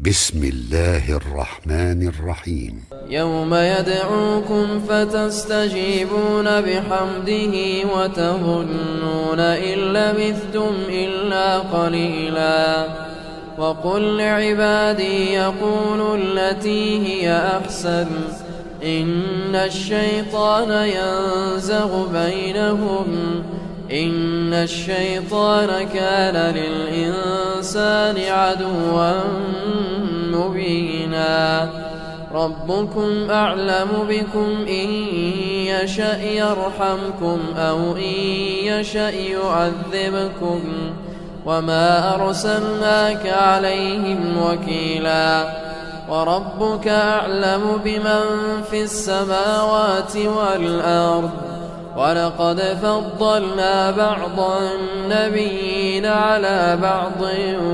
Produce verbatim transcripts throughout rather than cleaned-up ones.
بسم الله الرحمن الرحيم. يوم يدعوكم فتستجيبون بحمده وتظنون إن لبثتم إلا قليلا. وقل لعبادي يقولوا التي هي أحسن إن الشيطان ينزغ بينهم إن الشيطان كان للإنسان عدوا مبينا. ربكم أعلم بكم إن يشأ يرحمكم أو إن يشأ يعذبكم وما أرسلناك عليهم وكيلا. وربك أعلم بمن في السماوات والأرض ولقد فضلنا بعض النبيين على بعض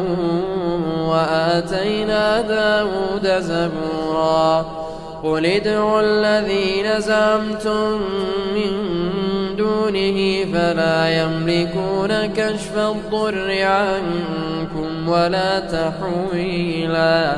وآتينا داود زبورا. قل ادعوا الذين زعمتم من دونه فلا يملكون كشف الضر عنكم ولا تحويلا.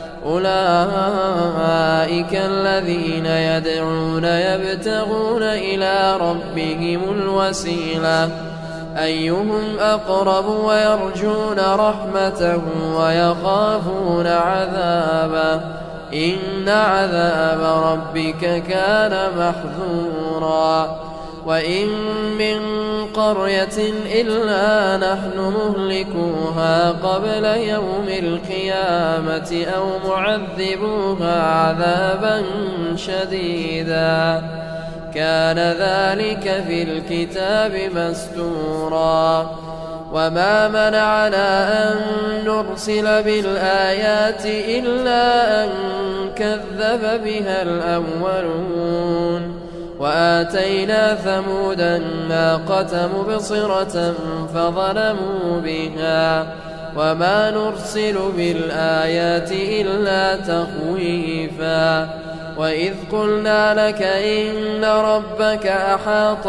أولئك الذين يدعون يبتغون إلى ربهم الوسيلة أيهم أقرب ويرجون رحمته ويخافون عذابه إن عذاب ربك كان محذورا. وإن من قرية إلا نحن مهلكوها قبل يوم القيامة أو معذبوها عذابا شديدا كان ذلك في الكتاب مستورا. وما منعنا أن نرسل بالآيات إلا أن كذب بها الأولون. وآتينا ثمود الناقة مبصرة فظلموا بها وما نرسل بالآيات إلا تخويفا. وإذ قلنا لك إن ربك أحاط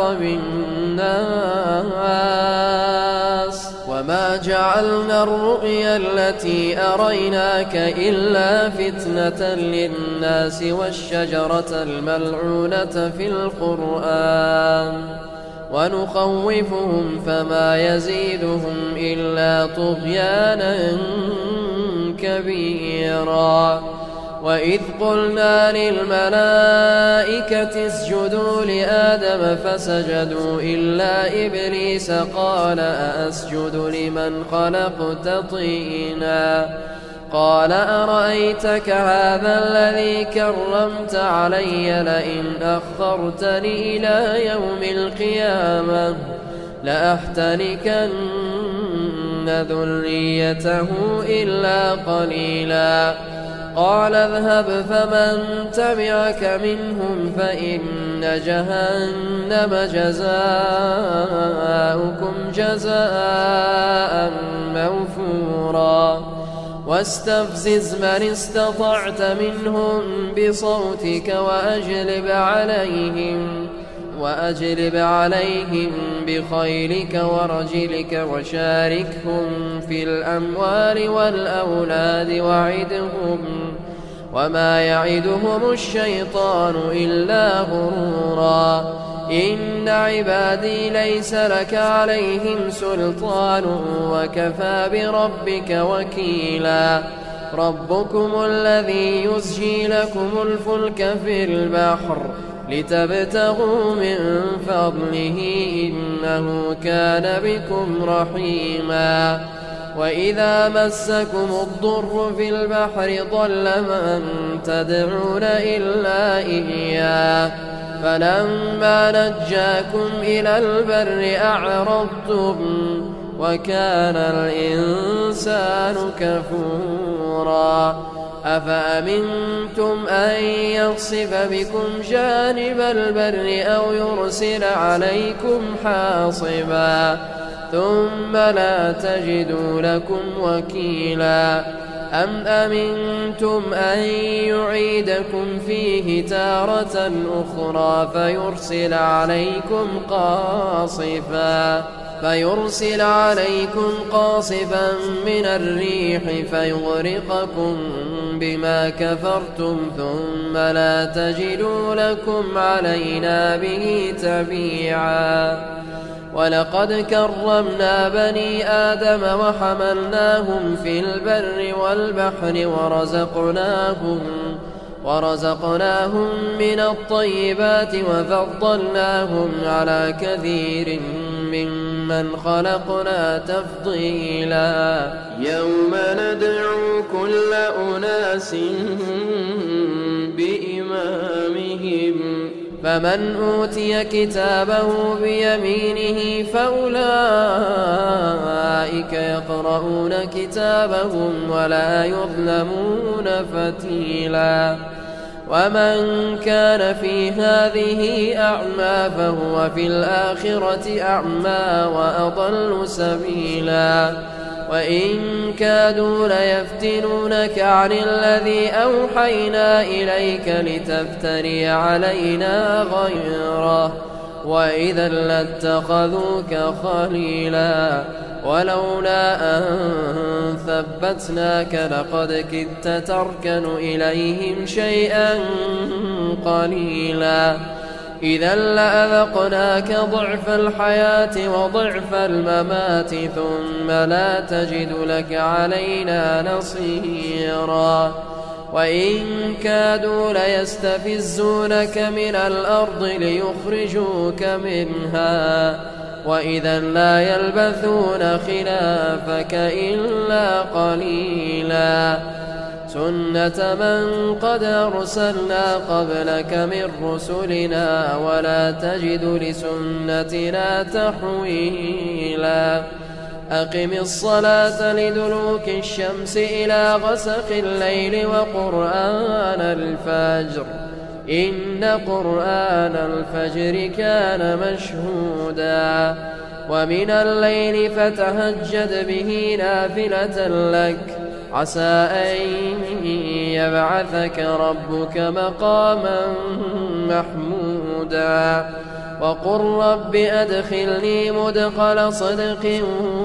بالناس وما جعلنا الرؤيا التي أريناك إلا فتنة للناس والشجرة الملعونة في القرآن ونخوفهم فما يزيدهم إلا طغيانا كبيرا. وإذ قلنا للملائكة اسجدوا لآدم فسجدوا إلا إبليس قال أأسجد لمن خلقت طينا قال أرأيتك هذا الذي كرمت علي لئن أخرتني إلى يوم القيامة لأحتنكن ذريته إلا قليلا. قال اذهب فمن تبعك منهم فإن جهنم جزاؤكم جزاء موفورا. واستفزز من استطعت منهم بصوتك وأجلب عليهم وأجلب عليهم بخيلك ورجلك وشاركهم في الأموال والأولاد وعدهم وما يعدهم الشيطان إلا غرورا. إن عبادي ليس لك عليهم سلطان وكفى بربك وكيلا. ربكم الذي يزجي لكم الفلك في البحر لتبتغوا من فضله إنه كان بكم رحيما. وإذا مسكم الضر في البحر ضل من تدعون إلا إياه فلما نجاكم إلى البر أعرضتم وكان الإنسان كفورا. أفأمنتم أن يخسف بكم جانب البر أو يرسل عليكم حاصبا ثم لا تجدوا لكم وكيلا. أم أمنتم أن يعيدكم فيه تارة أخرى فيرسل عليكم قاصفا فيرسل عليكم قاصفا من الريح فيغرقكم بما كفرتم ثم لا تجدوا لكم علينا به تبيعا. ولقد كرمنا بني آدم وحملناهم في البر والبحر ورزقناهم ورزقناهم من الطيبات وفضلناهم على كثير ممن خلقنا تفضيلا. يوم ندعو كل أناس بإمامهم فمن أوتي كتابه بيمينه فأولئك يقرؤون كتابهم ولا يظلمون فتيلا. ومن كان في هذه أعمى فهو في الآخرة أعمى وأضل سبيلا. وإن كادوا ليفتنونك عن الذي أوحينا إليك لتفتري علينا غيره وإذا لاتخذوك خليلا. ولولا أن ثبتناك لقد كدت تركن إليهم شيئا قليلا. إذا لأذقناك ضعف الحياة وضعف الممات ثم لا تجد لك علينا نصيرا. وإن كادوا ليستفزونك من الأرض ليخرجوك منها وإذا لا يلبثون خلافك إلا قليلا. سنة من قد أرسلنا قبلك من رسلنا ولا تجد لسنتنا تحويلا. أقم الصلاة لدلوك الشمس إلى غسق الليل وقرآن الفجر إن قرآن الفجر كان مشهودا. ومن الليل فتهجد به نافلة لك عسى أن يبعثك ربك مقاما محمودا. وقل رب أدخلني مدخل صدق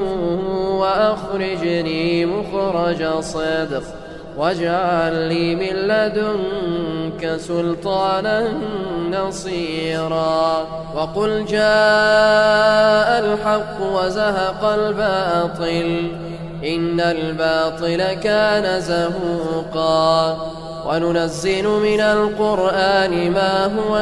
وأخرجني مخرج صدق واجعل لي من لدنك سلطانا نصيرا. وقل جاء الحق وزهق الباطل إن الباطل كان زهوقا. وننزل من القرآن ما هو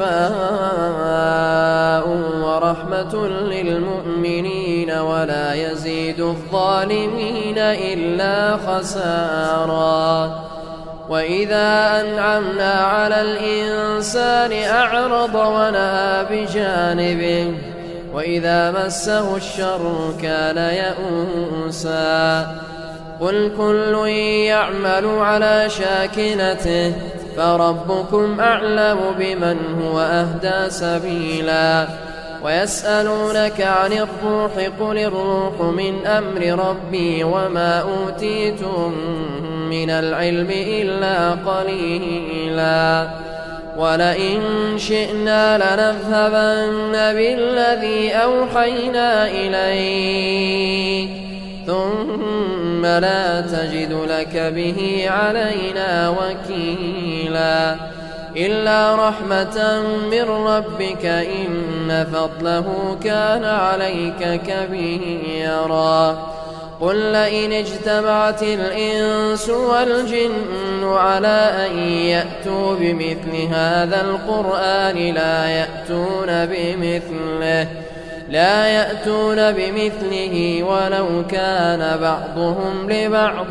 شفاء ورحمة للمؤمنين ولا يزيد الظالمين إلا خسارا. وإذا أنعمنا على الإنسان أعرض ونأى بجانبه وإذا مسه الشر كان يئوسا. قل كل يعمل على شاكلته فربكم أعلم بمن هو أهدى سبيلا. ويسألونك عن الروح قل الروح من أمر ربي وما أوتيتم من العلم إلا قليلا. ولئن شئنا لنذهبن بالذي أوحينا إليك ثم لا تجد لك به علينا وكيلا. إلا رحمة من ربك إن فضله كان عليك كبيرا. قل لئن اجتمعت الإنس والجن على أن يأتوا بمثل هذا القرآن لا يأتون بمثله لا يأتون بمثله ولو كان بعضهم لبعض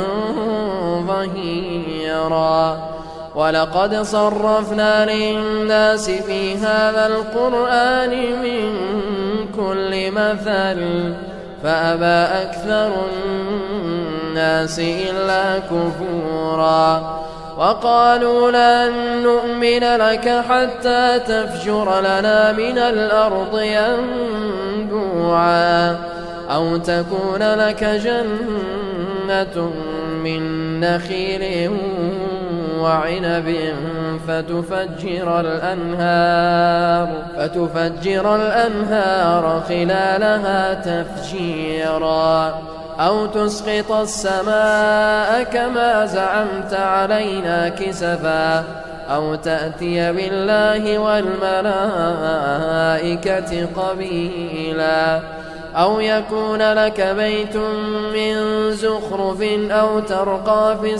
ظهيرا. ولقد صرفنا للناس في هذا القرآن من كل مثل فأبى أكثر الناس إلا كفورا. وقالوا لن نؤمن لك حتى تفجر لنا من الأرض ينبوعا أو تكون لك جنة من نخيل وعنب فتفجر الأنهار فتفجر الأنهار خلالها تفجيرا أو تسقط السماء كما زعمت علينا كسفا أو تأتي بالله والملائكة قبيلا أو يكون لك بيت من زخرف أو ترقى في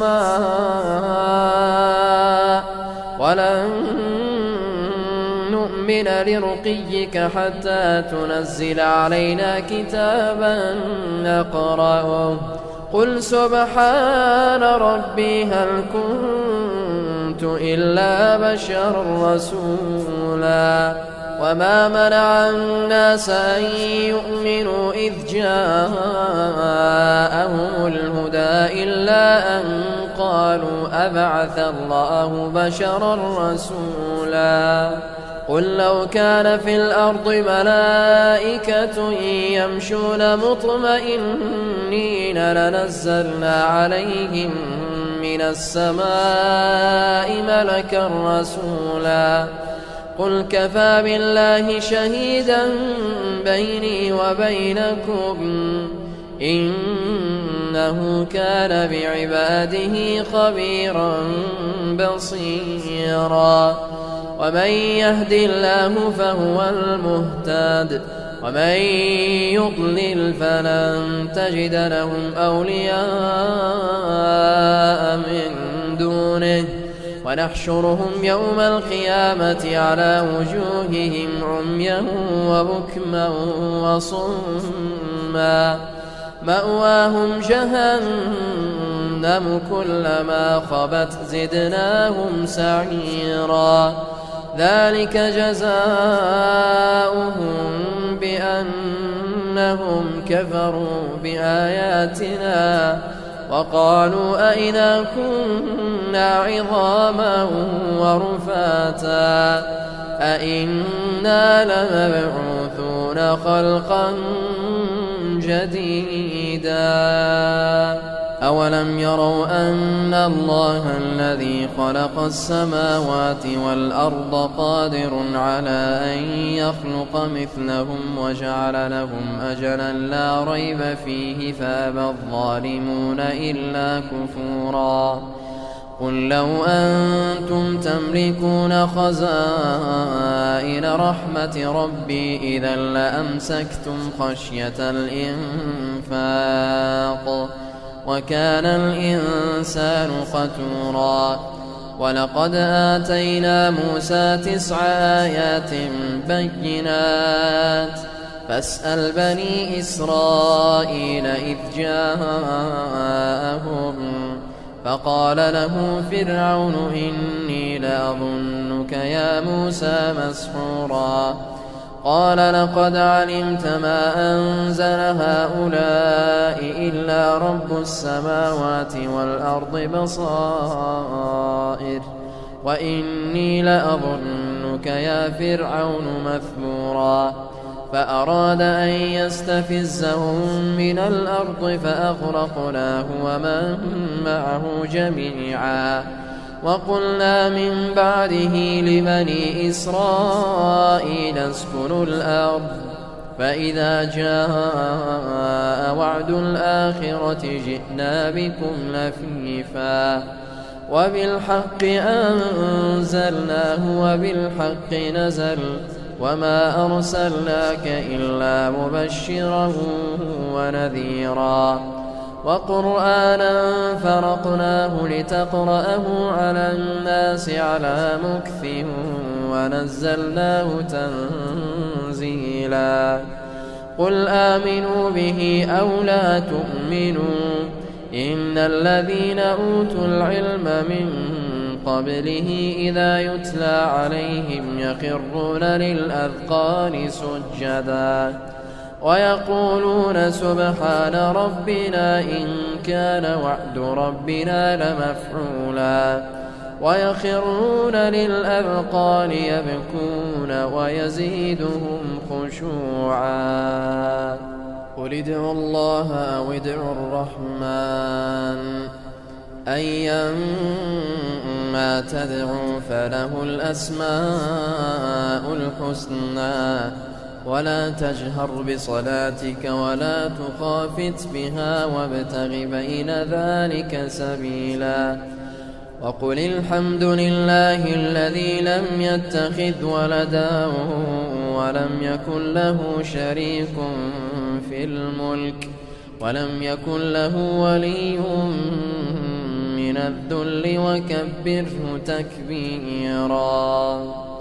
السماء ولن نؤمن لرقيك حتى تنزل علينا كتابا نقرأه قل سبحان ربي هل كنت إلا بشرا رسولا وما منع الناس أن يؤمنوا إذ جاءهم الهدى إلا أن قالوا أبعث الله بشرا رسولا قل لو كان في الأرض ملائكة يمشون مطمئنين لنزلنا عليهم من السماء ملكا رسولا قل كفى بالله شهيدا بيني وبينكم إنه كان بعباده خبيرا بصيرا ومن يهد الله فهو المهتد ومن يضلل فلن تجد لهم أولياء من دونه ونحشرهم يوم القيامة على وجوههم عميا وبكما وصما مأواهم جهنم كلما خبت زدناهم سعيرا ذلك جزاؤهم بأنهم كفروا بآياتنا وقالوا أئذا كنا عظاما ورفاتا أئنا لمبعوثون خلقا جديدا أولم يروا أن الله الذي خلق السماوات والأرض قادر على أن يخلق مثلهم وجعل لهم أجلا لا ريب فيه فأبى الظالمون إلا كفورا قل لو أنتم تملكون خزائن رحمة ربي إذا لأمسكتم خشية الإنفاق وكان الإنسان ختورا ولقد آتينا موسى تسع آيات بينات فاسأل بني إسرائيل إذ جاءهم فقال له فرعون إني لأظنك يا موسى مسحورا قال لقد علمت ما أنزل هؤلاء إلا رب السماوات والأرض بصائر وإني لأظنك يا فرعون مثبورا فأراد أن يستفزهم من الأرض فأغرقناه ومن معه جميعا وقلنا من بعده لبني إسرائيل اسكنوا الأرض فإذا جاء وعد الآخرة جئنا بكم لفيفا وبالحق أنزلناه وبالحق نزل وما أرسلناك إلا مبشرا ونذيرا وقرآنا فرقناه لتقرأه على الناس على مكث ونزلناه تنزيلا قل آمنوا به أو لا تؤمنوا إن الذين أوتوا العلم من قبله إذا يتلى عليهم يخرون للأذقان سجدا ويقولون سبحان ربنا إن كان وعد ربنا لمفعولا ويخرون للأذقان يبكون ويزيدهم خشوعا قل ادعوا الله أو ادعوا الرحمن أيما تدعو فله الأسماء الحسنى ولا تجهر بصلاتك ولا تخافت بها وابتغ بين ذلك سبيلا وقل الحمد لله الذي لم يتخذ ولدا ولم يكن له شريك في الملك ولم يكن له ولي من الذل وكبره تكبيرا.